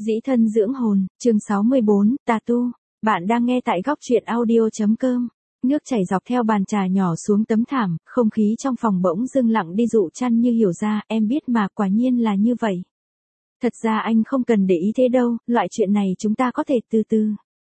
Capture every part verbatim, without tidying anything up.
Dĩ thân dưỡng hồn, chương sáu mươi bốn, tà tu. Bạn đang nghe tại góc truyện audio.com. Nước chảy dọc theo bàn trà nhỏ xuống tấm thảm, không khí trong phòng bỗng dưng lặng đi. Dụ Chăn như hiểu ra, em biết mà, quả nhiên là như vậy. Thật ra anh không cần để ý thế đâu, loại chuyện này chúng ta có thể từ từ.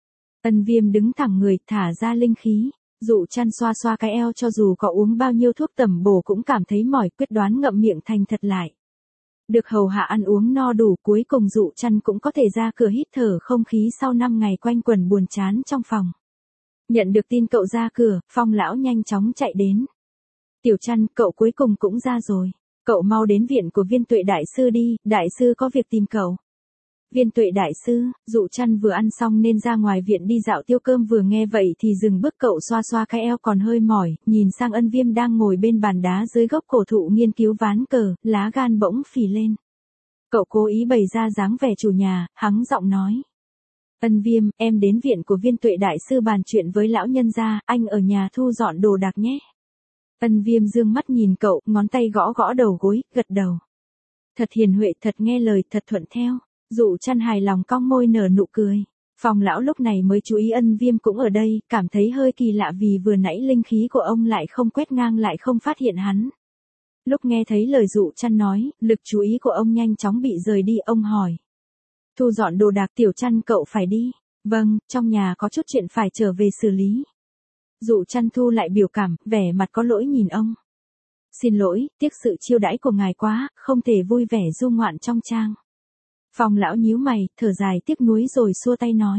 Ân Viêm đứng thẳng người, thả ra linh khí. Dụ Chăn xoa xoa cái eo, cho dù có uống bao nhiêu thuốc tẩm bổ cũng cảm thấy mỏi, quyết đoán ngậm miệng thành thật lại. Được hầu hạ ăn uống no đủ, cuối cùng Dụ Chăn cũng có thể ra cửa hít thở không khí sau năm ngày quanh quẩn buồn chán trong phòng. Nhận được tin cậu ra cửa, Phong lão nhanh chóng chạy đến. Tiểu Chăn, cậu cuối cùng cũng ra rồi. Cậu mau đến viện của Viên Tuệ đại sư đi, đại sư có việc tìm cậu. Viên Tuệ đại sư, Dụ Chăn vừa ăn xong nên ra ngoài viện đi dạo tiêu cơm, vừa nghe vậy thì dừng bước. Cậu xoa xoa cái eo còn hơi mỏi, nhìn sang Ân Viêm đang ngồi bên bàn đá dưới gốc cổ thụ nghiên cứu ván cờ, lá gan bỗng phì lên. Cậu cố ý bày ra dáng vẻ chủ nhà, hắng giọng nói. Ân Viêm, em đến viện của Viên Tuệ đại sư bàn chuyện với lão nhân gia, anh ở nhà thu dọn đồ đạc nhé. Ân Viêm dương mắt nhìn cậu, ngón tay gõ gõ đầu gối, gật đầu. Thật hiền huệ, thật nghe lời, thật thuận theo. Dụ Chăn hài lòng cong môi nở nụ cười. Phong lão lúc này mới chú ý Ân Viêm cũng ở đây, cảm thấy hơi kỳ lạ vì vừa nãy linh khí của ông lại không quét ngang, lại không phát hiện hắn. Lúc nghe thấy lời Dụ Chăn nói, lực chú ý của ông nhanh chóng bị rời đi. Ông hỏi. Thu dọn đồ đạc. Tiểu Chăn, cậu phải đi. Vâng, trong nhà có chút chuyện phải trở về xử lý. Dụ Chăn thu lại biểu cảm, vẻ mặt có lỗi nhìn ông. Xin lỗi, tiếc sự chiêu đãi của ngài quá, không thể vui vẻ du ngoạn trong trang. Phong lão nhíu mày, thở dài tiếc nuối rồi xua tay nói.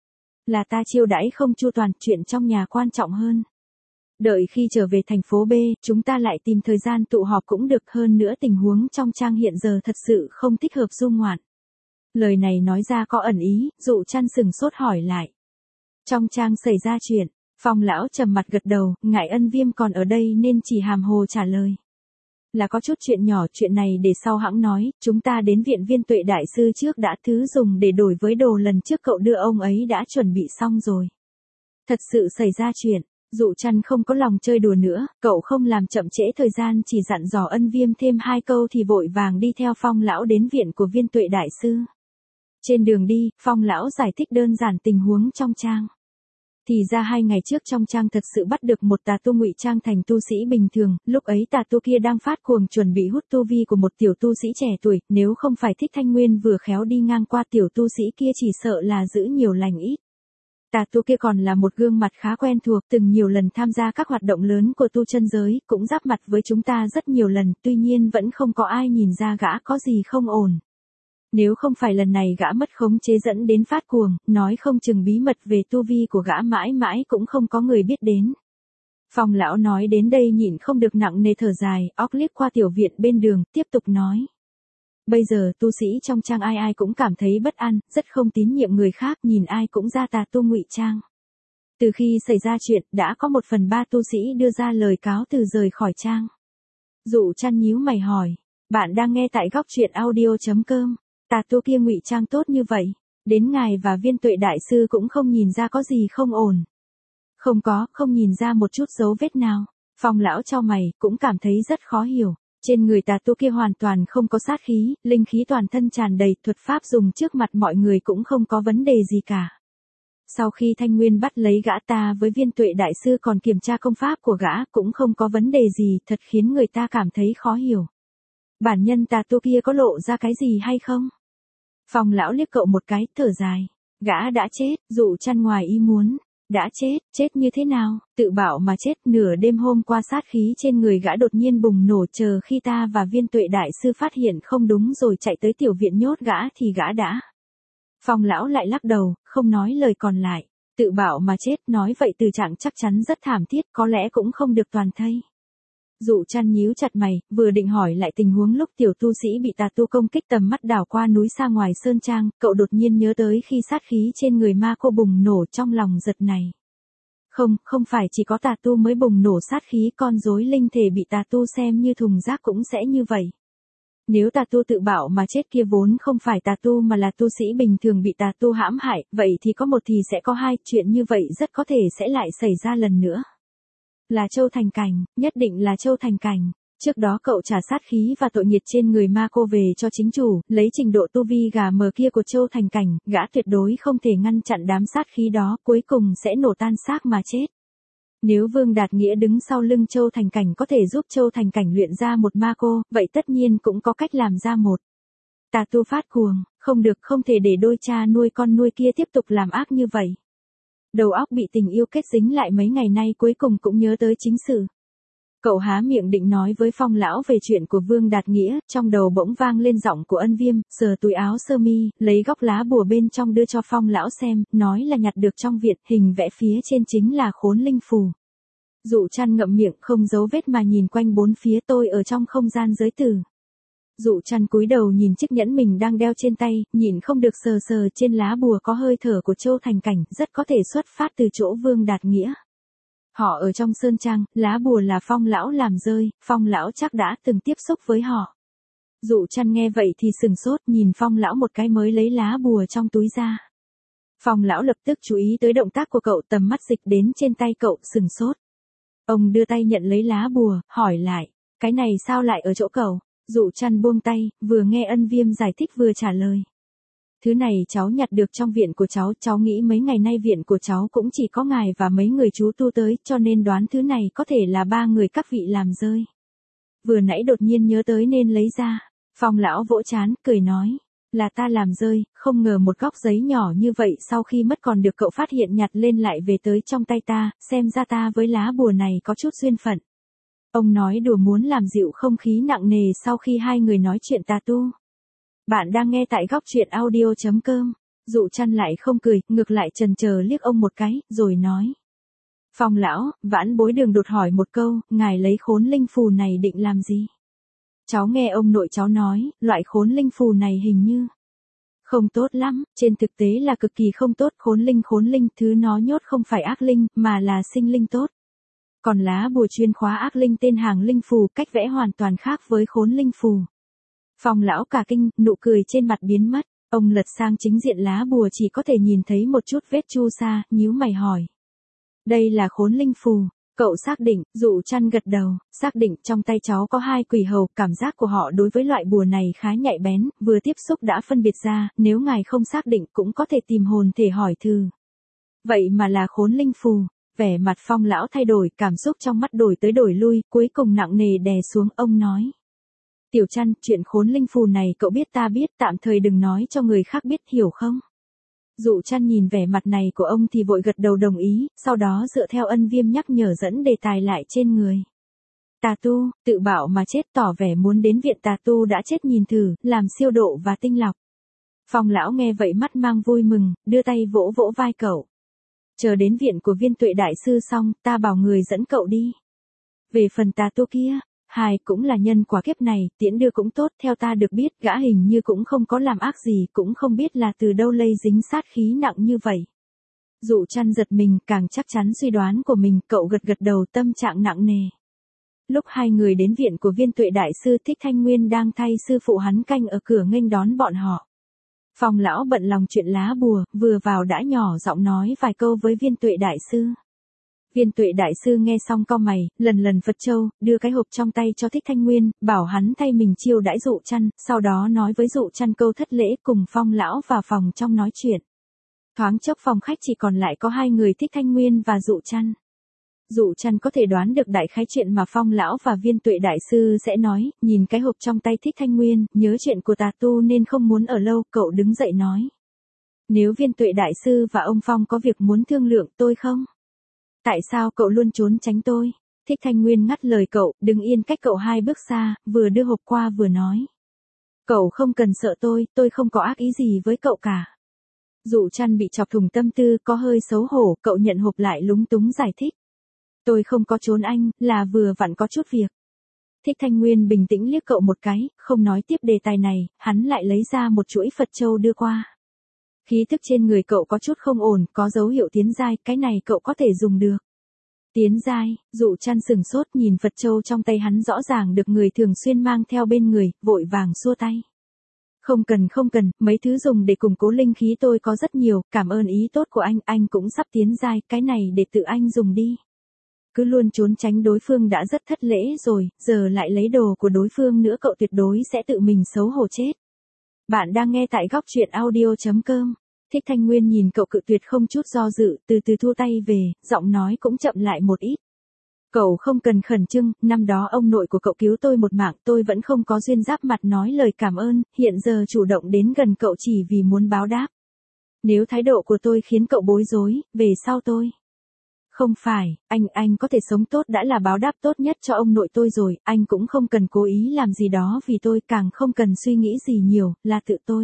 Là ta chiêu đãi không chu toàn, chuyện trong nhà quan trọng hơn. Đợi khi trở về thành phố B, chúng ta lại tìm thời gian tụ họp cũng được. Hơn nữa tình huống trong trang hiện giờ thật sự không thích hợp du ngoạn. Lời này nói ra có ẩn ý, Dụ Chăn sừng sốt hỏi lại. Trong trang xảy ra chuyện, Phong lão trầm mặt gật đầu, ngại Ân Viêm còn ở đây nên chỉ hàm hồ trả lời. Là có chút chuyện nhỏ, chuyện này để sau hãng nói, chúng ta đến viện Viên Tuệ đại sư trước đã, thứ dùng để đổi với đồ lần trước cậu đưa ông ấy đã chuẩn bị xong rồi. Thật sự xảy ra chuyện, Dụ Chăn không có lòng chơi đùa nữa, cậu không làm chậm trễ thời gian, chỉ dặn dò Ân Viêm thêm hai câu thì vội vàng đi theo Phong lão đến viện của Viên Tuệ đại sư. Trên đường đi, Phong lão giải thích đơn giản tình huống trong trang. Thì ra hai ngày trước trong trang thật sự bắt được một tà tu ngụy trang thành tu sĩ bình thường, lúc ấy tà tu kia đang phát cuồng chuẩn bị hút tu vi của một tiểu tu sĩ trẻ tuổi, nếu không phải Thích Thanh Nguyên vừa khéo đi ngang qua, tiểu tu sĩ kia chỉ sợ là giữ nhiều lành ít. Tà tu kia còn là một gương mặt khá quen thuộc, từng nhiều lần tham gia các hoạt động lớn của tu chân giới, cũng giáp mặt với chúng ta rất nhiều lần, tuy nhiên vẫn không có ai nhìn ra gã có gì không ổn. Nếu không phải lần này gã mất khống chế dẫn đến phát cuồng, nói không chừng bí mật về tu vi của gã mãi mãi cũng không có người biết đến. Phong lão nói đến đây nhịn không được nặng nề thở dài, óc liếc qua tiểu viện bên đường, tiếp tục nói. Bây giờ tu sĩ trong trang ai ai cũng cảm thấy bất an, rất không tín nhiệm người khác, nhìn ai cũng ra tà tu ngụy trang. Từ khi xảy ra chuyện, đã có một phần ba tu sĩ đưa ra lời cáo từ rời khỏi trang. Dụ Chăn nhíu mày hỏi, bạn đang nghe tại góc truyện audio.com. Tà tu kia ngụy trang tốt như vậy, đến ngài và Viên Tuệ đại sư cũng không nhìn ra có gì không ổn. Không có, không nhìn ra một chút dấu vết nào. Phong lão chau mày, cũng cảm thấy rất khó hiểu. Trên người tà tu kia hoàn toàn không có sát khí, linh khí toàn thân tràn đầy, thuật pháp dùng trước mặt mọi người cũng không có vấn đề gì cả. Sau khi Thanh Nguyên bắt lấy gã, ta với Viên Tuệ đại sư còn kiểm tra công pháp của gã, cũng không có vấn đề gì, thật khiến người ta cảm thấy khó hiểu. Bản nhân tà tu kia có lộ ra cái gì hay không? Phong lão liếc cậu một cái, thở dài. Gã đã chết. Dụ Chăn ngoài ý muốn. Đã chết, chết như thế nào? Tự bảo mà chết. Nửa đêm hôm qua sát khí trên người gã đột nhiên bùng nổ, chờ khi ta và Viên Tuệ đại sư phát hiện không đúng rồi chạy tới tiểu viện nhốt gã thì gã đã. Phong lão lại lắc đầu, không nói lời còn lại. Tự bảo mà chết, nói vậy từ trạng chắc chắn rất thảm thiết, có lẽ cũng không được toàn thây. Dụ Chăn nhíu chặt mày, vừa định hỏi lại tình huống lúc tiểu tu sĩ bị tà tu công kích, tầm mắt đảo qua núi xa ngoài sơn trang, cậu đột nhiên nhớ tới khi sát khí trên người ma cô bùng nổ, trong lòng giật này. Không, không phải chỉ có tà tu mới bùng nổ sát khí, con rối linh thể bị tà tu xem như thùng rác cũng sẽ như vậy. Nếu tà tu tự bảo mà chết kia vốn không phải tà tu mà là tu sĩ bình thường bị tà tu hãm hại, vậy thì có một thì sẽ có hai, chuyện như vậy rất có thể sẽ lại xảy ra lần nữa. Là Châu Thành Cảnh, nhất định là Châu Thành Cảnh. Trước đó cậu trả sát khí và tội nghiệt trên người ma cô về cho chính chủ, lấy trình độ tu vi gà mờ kia của Châu Thành Cảnh, gã tuyệt đối không thể ngăn chặn đám sát khí đó, cuối cùng sẽ nổ tan xác mà chết. Nếu Vương Đạt Nghĩa đứng sau lưng Châu Thành Cảnh có thể giúp Châu Thành Cảnh luyện ra một ma cô, vậy tất nhiên cũng có cách làm ra một. Tà tu phát cuồng, không được, không thể để đôi cha nuôi con nuôi kia tiếp tục làm ác như vậy. Đầu óc bị tình yêu kết dính lại mấy ngày nay cuối cùng cũng nhớ tới chính sự. Cậu há miệng định nói với Phong lão về chuyện của Vương Đạt Nghĩa, trong đầu bỗng vang lên giọng của Ân Viêm, sờ túi áo sơ mi, lấy góc lá bùa bên trong đưa cho Phong lão xem, nói là nhặt được trong viện, hình vẽ phía trên chính là khốn linh phù. Dụ Chăn ngậm miệng không giấu vết mà nhìn quanh bốn phía, tôi ở trong không gian giới tử. Dụ Chăn cúi đầu nhìn chiếc nhẫn mình đang đeo trên tay, nhìn không được, sờ sờ trên lá bùa có hơi thở của Châu Thành Cảnh, rất có thể xuất phát từ chỗ Vương Đạt Nghĩa. Họ ở trong sơn trang, lá bùa là Phong lão làm rơi, Phong lão chắc đã từng tiếp xúc với họ. Dụ Chăn nghe vậy thì sừng sốt, nhìn Phong lão một cái mới lấy lá bùa trong túi ra. Phong lão lập tức chú ý tới động tác của cậu, tầm mắt dịch đến trên tay cậu, sừng sốt. Ông đưa tay nhận lấy lá bùa, hỏi lại, cái này sao lại ở chỗ cậu? Dụ Chăn buông tay, vừa nghe Ân Viêm giải thích vừa trả lời. Thứ này cháu nhặt được trong viện của cháu, cháu nghĩ mấy ngày nay viện của cháu cũng chỉ có ngài và mấy người chú tu tới, cho nên đoán thứ này có thể là ba người các vị làm rơi. Vừa nãy đột nhiên nhớ tới nên lấy ra. Phong lão vỗ chán, cười nói, là ta làm rơi, không ngờ một góc giấy nhỏ như vậy sau khi mất còn được cậu phát hiện nhặt lên lại về tới trong tay ta, xem ra ta với lá bùa này có chút duyên phận. Ông nói đùa muốn làm dịu không khí nặng nề sau khi hai người nói chuyện tà tu. Bạn đang nghe tại góc truyện audio chấm com. Dụ Chăn lại không cười, ngược lại chần chờ liếc ông một cái, rồi nói. Phong lão, vãn bối đường đột hỏi một câu, ngài lấy khốn linh phù này định làm gì? Cháu nghe ông nội cháu nói, loại khốn linh phù này hình như không tốt lắm, trên thực tế là cực kỳ không tốt. Khốn linh khốn linh, thứ nó nhốt không phải ác linh, mà là sinh linh tốt. Còn lá bùa chuyên khóa ác linh tên hàng linh phù, cách vẽ hoàn toàn khác với khốn linh phù. Phong lão cả kinh, nụ cười trên mặt biến mất, ông lật sang chính diện lá bùa chỉ có thể nhìn thấy một chút vết chu sa, nhíu mày hỏi. Đây là khốn linh phù, cậu xác định? Dụ Chăn gật đầu, xác định. Trong tay cháu có hai quỷ hầu, cảm giác của họ đối với loại bùa này khá nhạy bén, vừa tiếp xúc đã phân biệt ra, nếu ngài không xác định cũng có thể tìm hồn thể hỏi thử. Vậy mà là khốn linh phù. Vẻ mặt Phong lão thay đổi, cảm xúc trong mắt đổi tới đổi lui, cuối cùng nặng nề đè xuống, ông nói. Tiểu Chăn, chuyện khốn linh phù này cậu biết ta biết, tạm thời đừng nói cho người khác biết, hiểu không? Dụ Chăn nhìn vẻ mặt này của ông thì vội gật đầu đồng ý, sau đó dựa theo Ân Viêm nhắc nhở dẫn đề tài lại trên người. Tà tu, tự bảo mà chết, tỏ vẻ muốn đến viện tà tu đã chết nhìn thử, làm siêu độ và tinh lọc. Phong lão nghe vậy mắt mang vui mừng, đưa tay vỗ vỗ vai cậu. Chờ đến viện của Viên Tuệ đại sư xong, ta bảo người dẫn cậu đi. Về phần tà tu kia, hai cũng là nhân quả kiếp này, tiễn đưa cũng tốt, theo ta được biết, gã hình như cũng không có làm ác gì, cũng không biết là từ đâu lây dính sát khí nặng như vậy. Dụ Chăn giật mình, càng chắc chắn suy đoán của mình, cậu gật gật đầu, tâm trạng nặng nề. Lúc hai người đến viện của Viên Tuệ đại sư, Thích Thanh Nguyên đang thay sư phụ hắn canh ở cửa nghênh đón bọn họ. Phong lão bận lòng chuyện lá bùa, vừa vào đã nhỏ giọng nói vài câu với Viên Tuệ đại sư. Viên Tuệ đại sư nghe xong cau mày, lần lần Phật châu, đưa cái hộp trong tay cho Thích Thanh Nguyên, bảo hắn thay mình chiêu đãi Dụ Chăn, sau đó nói với Dụ Chăn câu thất lễ, cùng Phong lão vào phòng trong nói chuyện. Thoáng chốc phòng khách chỉ còn lại có hai người, Thích Thanh Nguyên và Dụ Chăn. Dụ Chăn có thể đoán được đại khái chuyện mà Phong lão và Viên Tuệ đại sư sẽ nói, nhìn cái hộp trong tay Thích Thanh Nguyên, nhớ chuyện của tà tu nên không muốn ở lâu, cậu đứng dậy nói. Nếu Viên Tuệ đại sư và ông Phong có việc muốn thương lượng, tôi không. Tại sao cậu luôn trốn tránh tôi? Thích Thanh Nguyên ngắt lời cậu, đứng yên cách cậu hai bước xa, vừa đưa hộp qua vừa nói. Cậu không cần sợ tôi, tôi không có ác ý gì với cậu cả. Dụ Chăn bị chọc thủng tâm tư, có hơi xấu hổ, cậu nhận hộp lại lúng túng giải thích. Tôi không có trốn anh, là vừa vặn có chút việc. Thích Thanh Nguyên bình tĩnh liếc cậu một cái, không nói tiếp đề tài này, hắn lại lấy ra một chuỗi Phật châu đưa qua. Khí thức trên người cậu có chút không ổn, có dấu hiệu tiến giai, cái này cậu có thể dùng được. Tiến giai? Dụ Chăn sừng sốt nhìn Phật châu trong tay hắn, rõ ràng được người thường xuyên mang theo bên người, vội vàng xua tay. Không cần không cần, mấy thứ dùng để củng cố linh khí tôi có rất nhiều, cảm ơn ý tốt của anh, anh cũng sắp tiến giai, cái này để tự anh dùng đi. Cứ luôn trốn tránh đối phương đã rất thất lễ rồi, giờ lại lấy đồ của đối phương nữa cậu tuyệt đối sẽ tự mình xấu hổ chết. Bạn đang nghe tại góc truyện audio.com. Thích Thanh Nguyên nhìn cậu cự tuyệt không chút do dự, từ từ thu tay về, giọng nói cũng chậm lại một ít. Cậu không cần khẩn trương, năm đó ông nội của cậu cứu tôi một mạng, tôi vẫn không có duyên giáp mặt nói lời cảm ơn, hiện giờ chủ động đến gần cậu chỉ vì muốn báo đáp. Nếu thái độ của tôi khiến cậu bối rối, về sau tôi. Không phải, anh, anh có thể sống tốt đã là báo đáp tốt nhất cho ông nội tôi rồi, anh cũng không cần cố ý làm gì đó vì tôi, càng không cần suy nghĩ gì nhiều, là tự tôi.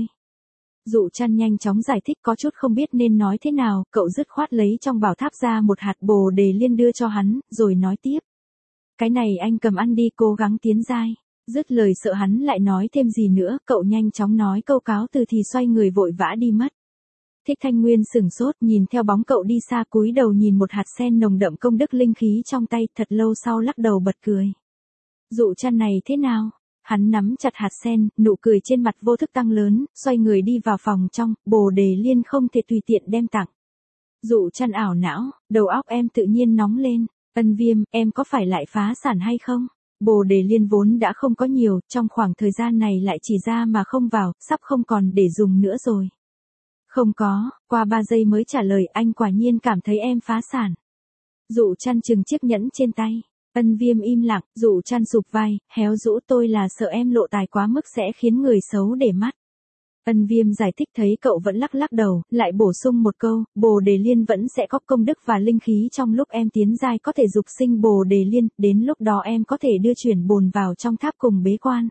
Dụ Trăn nhanh chóng giải thích có chút không biết nên nói thế nào, cậu dứt khoát lấy trong bảo tháp ra một hạt bồ đề liên đưa cho hắn, rồi nói tiếp. Cái này anh cầm ăn đi, cố gắng tiến giai. Dứt lời sợ hắn lại nói thêm gì nữa, cậu nhanh chóng nói câu cáo từ thì xoay người vội vã đi mất. Thích Thanh Nguyên sửng sốt nhìn theo bóng cậu đi xa, cúi đầu nhìn một hạt sen nồng đậm công đức linh khí trong tay, thật lâu sau lắc đầu bật cười. Dụ Trăn này thế nào? Hắn nắm chặt hạt sen, nụ cười trên mặt vô thức tăng lớn, xoay người đi vào phòng trong, bồ đề liên không thể tùy tiện đem tặng. Dụ Trăn ảo não, đầu óc em tự nhiên nóng lên, Ân Viêm, em có phải lại phá sản hay không? Bồ đề liên vốn đã không có nhiều, trong khoảng thời gian này lại chỉ ra mà không vào, sắp không còn để dùng nữa rồi. Không có, qua ba giây mới trả lời, anh quả nhiên cảm thấy em phá sản. Dụ Trăn chừng chiếc nhẫn trên tay. Ân Viêm im lặng, Dụ Trăn sụp vai, héo rũ, tôi là sợ em lộ tài quá mức sẽ khiến người xấu để mắt. Ân Viêm giải thích thấy cậu vẫn lắc lắc đầu, lại bổ sung một câu, bồ đề liên vẫn sẽ có công đức và linh khí trong lúc em tiến giai có thể dục sinh bồ đề liên, đến lúc đó em có thể đưa chuyển bồn vào trong tháp cùng bế quan.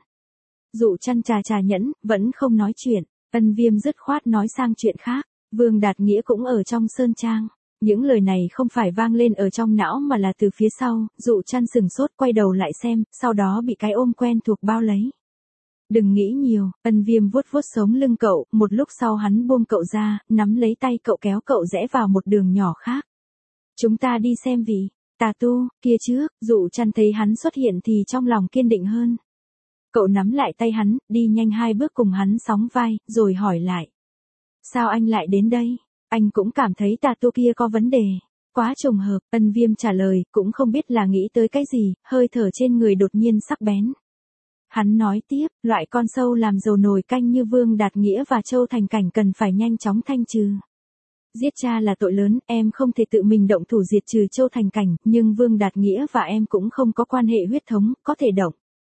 Dụ Trăn trà trà nhẫn, vẫn không nói chuyện, Ân Viêm dứt khoát nói sang chuyện khác, Vương Đạt Nghĩa cũng ở trong sơn trang. Những lời này không phải vang lên ở trong não mà là từ phía sau, Dụ Trăn sừng sốt quay đầu lại xem, sau đó bị cái ôm quen thuộc bao lấy. Đừng nghĩ nhiều, Ân Viêm vuốt vuốt sống lưng cậu, một lúc sau hắn buông cậu ra, nắm lấy tay cậu kéo cậu rẽ vào một đường nhỏ khác. Chúng ta đi xem vị, tà tu, kia trước, Dụ Trăn thấy hắn xuất hiện thì trong lòng kiên định hơn. Cậu nắm lại tay hắn, đi nhanh hai bước cùng hắn sóng vai, rồi hỏi lại. Sao anh lại đến đây? Anh cũng cảm thấy tà tu kia có vấn đề. Quá trùng hợp, Ân Viêm trả lời, cũng không biết là nghĩ tới cái gì, hơi thở trên người đột nhiên sắc bén. Hắn nói tiếp, loại con sâu làm dầu nồi canh như Vương Đạt Nghĩa và Châu Thành Cảnh cần phải nhanh chóng thanh trừ. Giết cha là tội lớn, em không thể tự mình động thủ diệt trừ Châu Thành Cảnh, nhưng Vương Đạt Nghĩa và em cũng không có quan hệ huyết thống, có thể động.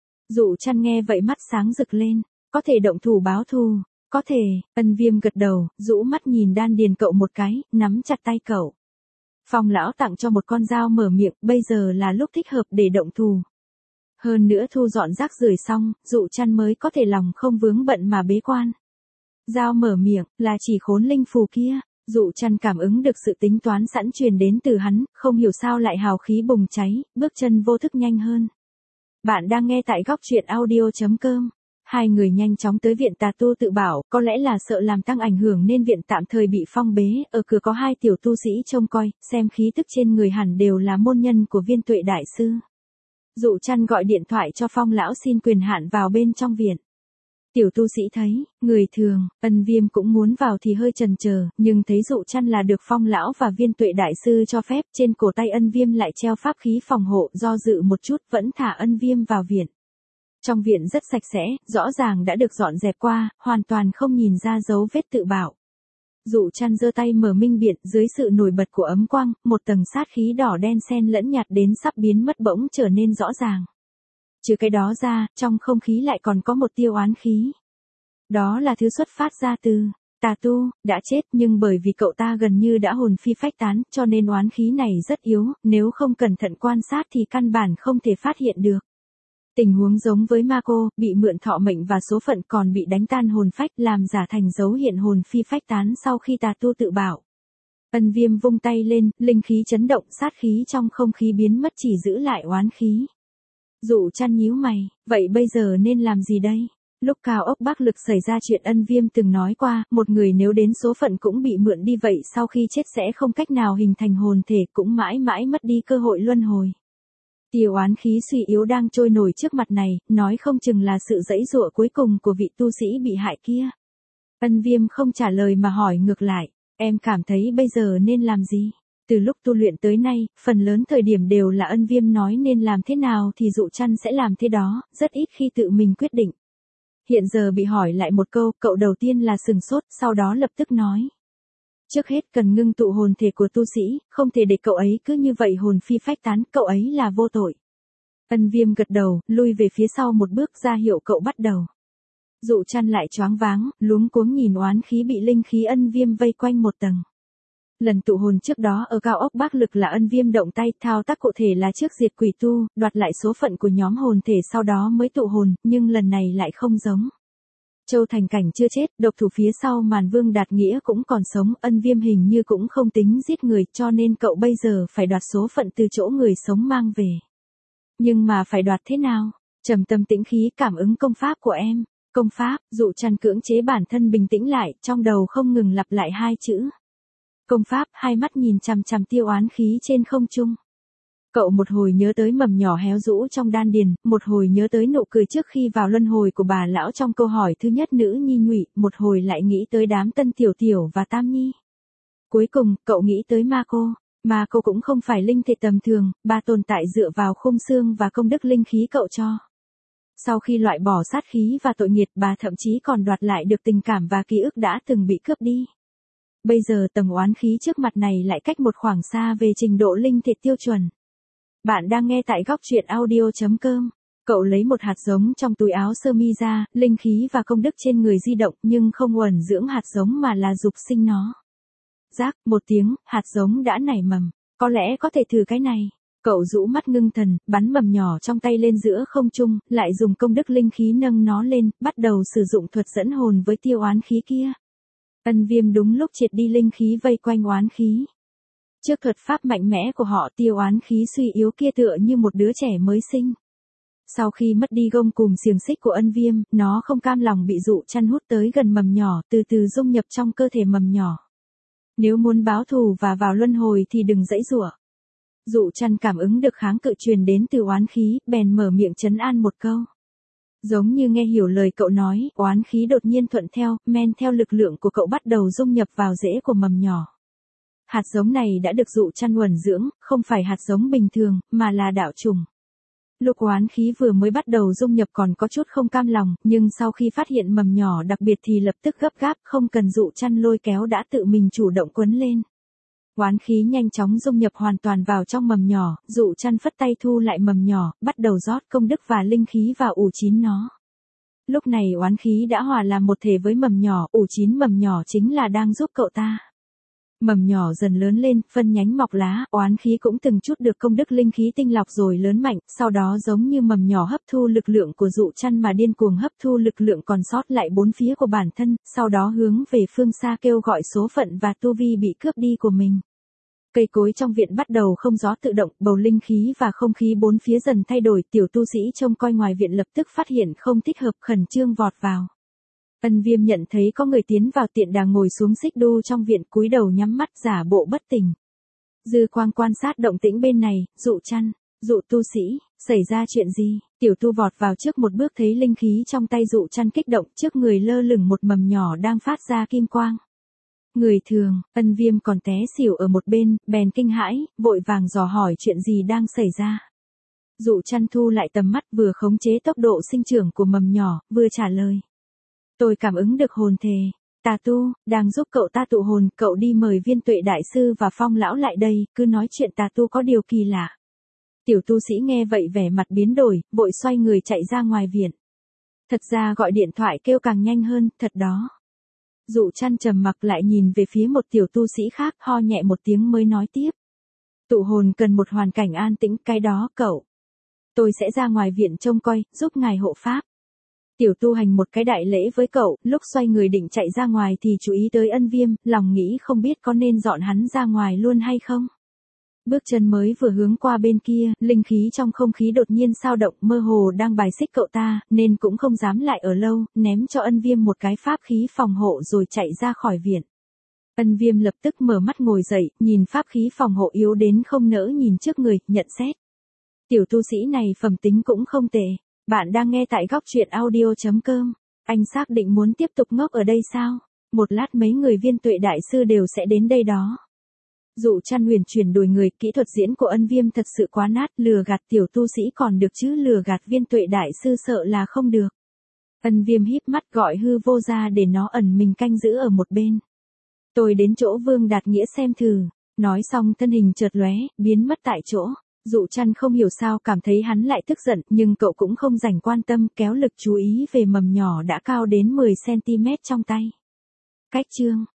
Dụ Trăn nghe vậy mắt sáng rực lên, có thể động thủ báo thù. Có thể, Ân Viêm gật đầu, rũ mắt nhìn đan điền cậu một cái, nắm chặt tay cậu. Phong lão tặng cho một con dao mở miệng, bây giờ là lúc thích hợp để động thù. Hơn nữa thu dọn rác rưởi xong, Dụ Trăn mới có thể lòng không vướng bận mà bế quan. Dao mở miệng, là chỉ khốn linh phù kia. Dụ Trăn cảm ứng được sự tính toán sẵn truyền đến từ hắn, không hiểu sao lại hào khí bùng cháy, bước chân vô thức nhanh hơn. Bạn đang nghe tại góc truyện audio.com. Hai người nhanh chóng tới viện tà tu tự bảo, có lẽ là sợ làm tăng ảnh hưởng nên viện tạm thời bị phong bế, ở cửa có hai tiểu tu sĩ trông coi, xem khí tức trên người hẳn đều là môn nhân của Viên Tuệ đại sư. Dụ Trăn gọi điện thoại cho Phong lão xin quyền hạn vào bên trong viện. Tiểu tu sĩ thấy, người thường, Ân Viêm cũng muốn vào thì hơi chần chờ, nhưng thấy Dụ Trăn là được Phong lão và Viên Tuệ đại sư cho phép, trên cổ tay Ân Viêm lại treo pháp khí phòng hộ, do dự một chút vẫn thả Ân Viêm vào viện. Trong viện rất sạch sẽ, rõ ràng đã được dọn dẹp qua, hoàn toàn không nhìn ra dấu vết tự bảo. Dụ Trăn giơ tay mở minh biện, dưới sự nổi bật của ấm quang, một tầng sát khí đỏ đen xen lẫn nhạt đến sắp biến mất bỗng trở nên rõ ràng. Trừ cái đó ra, trong không khí lại còn có một tiêu oán khí. Đó là thứ xuất phát ra từ tà tu, đã chết nhưng bởi vì cậu ta gần như đã hồn phi phách tán, cho nên oán khí này rất yếu, nếu không cẩn thận quan sát thì căn bản không thể phát hiện được. Tình huống giống với ma cô, bị mượn thọ mệnh và số phận còn bị đánh tan hồn phách, làm giả thành dấu hiện hồn phi phách tán sau khi tà tu tự bảo. Ân Viêm vung tay lên, linh khí chấn động, sát khí trong không khí biến mất chỉ giữ lại oán khí. Dụ Trăn nhíu mày, vậy bây giờ nên làm gì đây? Lúc cao ốc Bắc Lực xảy ra chuyện Ân Viêm từng nói qua, một người nếu đến số phận cũng bị mượn đi vậy sau khi chết sẽ không cách nào hình thành hồn thể, cũng mãi mãi mất đi cơ hội luân hồi. Tiêu oán khí suy yếu đang trôi nổi trước mặt này, nói không chừng là sự giãy giụa cuối cùng của vị tu sĩ bị hại kia. Ân Viêm không trả lời mà hỏi ngược lại, em cảm thấy bây giờ nên làm gì? Từ lúc tu luyện tới nay, phần lớn thời điểm đều là Ân Viêm nói nên làm thế nào thì Dụ Trăn sẽ làm thế đó, rất ít khi tự mình quyết định. Hiện giờ bị hỏi lại một câu, cậu đầu tiên là sừng sốt, sau đó lập tức nói. Trước hết cần ngưng tụ hồn thể của tu sĩ, không thể để cậu ấy cứ như vậy hồn phi phách tán, cậu ấy là vô tội. Ân Viêm gật đầu, lui về phía sau một bước ra hiệu cậu bắt đầu. Dụ Trăn lại choáng váng, luống cuống nhìn oán khí bị linh khí Ân Viêm vây quanh một tầng. Lần tụ hồn trước đó ở cao ốc Bác Lực là Ân Viêm động tay thao tác cụ thể là trước diệt quỷ tu, đoạt lại số phận của nhóm hồn thể sau đó mới tụ hồn, nhưng lần này lại không giống. Châu Thành Cảnh chưa chết, độc thủ phía sau màn Vương Đạt Nghĩa cũng còn sống, Ân Viêm hình như cũng không tính giết người cho nên cậu bây giờ phải đoạt số phận từ chỗ người sống mang về. Nhưng mà phải đoạt thế nào? Trầm tâm tĩnh khí cảm ứng công pháp của em. Công pháp, Dụ Trăn cưỡng chế bản thân bình tĩnh lại, trong đầu không ngừng lặp lại hai chữ. Công pháp, hai mắt nhìn chằm chằm tiêu oán khí trên không trung. Cậu một hồi nhớ tới mầm nhỏ héo rũ trong đan điền, một hồi nhớ tới nụ cười trước khi vào luân hồi của bà lão trong câu hỏi thứ nhất nữ nhi Nhụy, một hồi lại nghĩ tới đám Tân Tiểu Tiểu và Tam Nhi. Cuối cùng, cậu nghĩ tới Ma Cô. Ma Cô cũng không phải linh thể tầm thường, bà tồn tại dựa vào khung xương và công đức linh khí cậu cho. Sau khi loại bỏ sát khí và tội nghiệt, bà thậm chí còn đoạt lại được tình cảm và ký ức đã từng bị cướp đi. Bây giờ tầng oán khí trước mặt này lại cách một khoảng xa về trình độ linh thể tiêu chuẩn. Bạn đang nghe tại góc truyện audio chấm com. Cậu lấy một hạt giống trong túi áo sơ mi ra, linh khí và công đức trên người di động nhưng không uẩn dưỡng hạt giống mà là dục sinh nó. Rác, một tiếng, hạt giống đã nảy mầm. Có lẽ có thể thử cái này. Cậu rũ mắt ngưng thần, bắn mầm nhỏ trong tay lên giữa không trung, lại dùng công đức linh khí nâng nó lên, bắt đầu sử dụng thuật dẫn hồn với tiêu oán khí kia. Ân Viêm đúng lúc triệt đi linh khí vây quanh oán khí. Trước thuật pháp mạnh mẽ của họ, tiêu oán khí suy yếu kia tựa như một đứa trẻ mới sinh. Sau khi mất đi gông cùm xiềng xích của Ân Viêm, nó không cam lòng bị Dụ Trăn hút tới gần mầm nhỏ, từ từ dung nhập trong cơ thể mầm nhỏ. Nếu muốn báo thù và vào luân hồi thì đừng giãy giụa. Dụ Trăn cảm ứng được kháng cự truyền đến từ oán khí, bèn mở miệng trấn an một câu. Giống như nghe hiểu lời cậu nói, oán khí đột nhiên thuận theo, men theo lực lượng của cậu bắt đầu dung nhập vào rễ của mầm nhỏ. Hạt giống này đã được Dụ Trăn uẩn dưỡng, không phải hạt giống bình thường, mà là đạo trùng. Lúc oán khí vừa mới bắt đầu dung nhập còn có chút không cam lòng, nhưng sau khi phát hiện mầm nhỏ đặc biệt thì lập tức gấp gáp, không cần Dụ Trăn lôi kéo đã tự mình chủ động quấn lên. Oán khí nhanh chóng dung nhập hoàn toàn vào trong mầm nhỏ, Dụ Trăn phất tay thu lại mầm nhỏ, bắt đầu rót công đức và linh khí vào ủ chín nó. Lúc này oán khí đã hòa làm một thể với mầm nhỏ, ủ chín mầm nhỏ chính là đang giúp cậu ta. Mầm nhỏ dần lớn lên, phân nhánh mọc lá, oán khí cũng từng chút được công đức linh khí tinh lọc rồi lớn mạnh, sau đó giống như mầm nhỏ hấp thu lực lượng của Dụ Trăn mà điên cuồng hấp thu lực lượng còn sót lại bốn phía của bản thân, sau đó hướng về phương xa kêu gọi số phận và tu vi bị cướp đi của mình. Cây cối trong viện bắt đầu không gió tự động, bầu linh khí và không khí bốn phía dần thay đổi, tiểu tu sĩ trông coi ngoài viện lập tức phát hiện không thích hợp, khẩn trương vọt vào. Ân Viêm nhận thấy có người tiến vào tiện đà ngồi xuống xích đu trong viện, cúi đầu nhắm mắt giả bộ bất tỉnh. Dư quang quan sát động tĩnh bên này, Dụ Trăn, Dụ tu sĩ, xảy ra chuyện gì? Tiểu tu vọt vào trước một bước thấy linh khí trong tay Dụ Trăn kích động, trước người lơ lửng một mầm nhỏ đang phát ra kim quang. Người thường, Ân Viêm còn té xỉu ở một bên, bèn kinh hãi, vội vàng dò hỏi chuyện gì đang xảy ra. Dụ Trăn thu lại tầm mắt, vừa khống chế tốc độ sinh trưởng của mầm nhỏ, vừa trả lời. Tôi cảm ứng được hồn thể. Tà tu, đang giúp cậu ta tụ hồn, cậu đi mời Viên Tuệ Đại Sư và Phong Lão lại đây, cứ nói chuyện tà tu có điều kỳ lạ. Tiểu tu sĩ nghe vậy vẻ mặt biến đổi, vội xoay người chạy ra ngoài viện. Thật ra gọi điện thoại kêu càng nhanh hơn, thật đó. Dụ Trăn trầm mặc lại nhìn về phía một tiểu tu sĩ khác, ho nhẹ một tiếng mới nói tiếp. Tụ hồn cần một hoàn cảnh an tĩnh, cái đó cậu. Tôi sẽ ra ngoài viện trông coi, giúp ngài hộ pháp. Tiểu tu hành một cái đại lễ với cậu, lúc xoay người định chạy ra ngoài thì chú ý tới Ân Viêm, lòng nghĩ không biết có nên dọn hắn ra ngoài luôn hay không. Bước chân mới vừa hướng qua bên kia, linh khí trong không khí đột nhiên sao động, mơ hồ đang bài xích cậu ta, nên cũng không dám lại ở lâu, ném cho Ân Viêm một cái pháp khí phòng hộ rồi chạy ra khỏi viện. Ân Viêm lập tức mở mắt ngồi dậy, nhìn pháp khí phòng hộ yếu đến không nỡ nhìn trước người, nhận xét. Tiểu tu sĩ này phẩm tính cũng không tệ. Bạn đang nghe tại góc truyện audio chấm com. Anh xác định muốn tiếp tục ngốc ở đây sao? Một lát mấy người Viên Tuệ Đại Sư đều sẽ đến đây đó. Dụ Trăn huyền chuyển đùi người, kỹ thuật diễn của Ân Viêm thật sự quá nát, lừa gạt tiểu tu sĩ còn được chứ lừa gạt Viên Tuệ đại sư sợ là không được. Ân Viêm híp mắt gọi hư vô ra để nó ẩn mình canh giữ ở một bên. Tôi đến chỗ Vương Đạt Nghĩa xem thử, nói xong thân hình chợt lóe, biến mất tại chỗ. Dụ Trăn không hiểu sao cảm thấy hắn lại tức giận, nhưng cậu cũng không dành quan tâm, kéo lực chú ý về mầm nhỏ đã cao đến mười xăng ti mét trong tay. Cách chương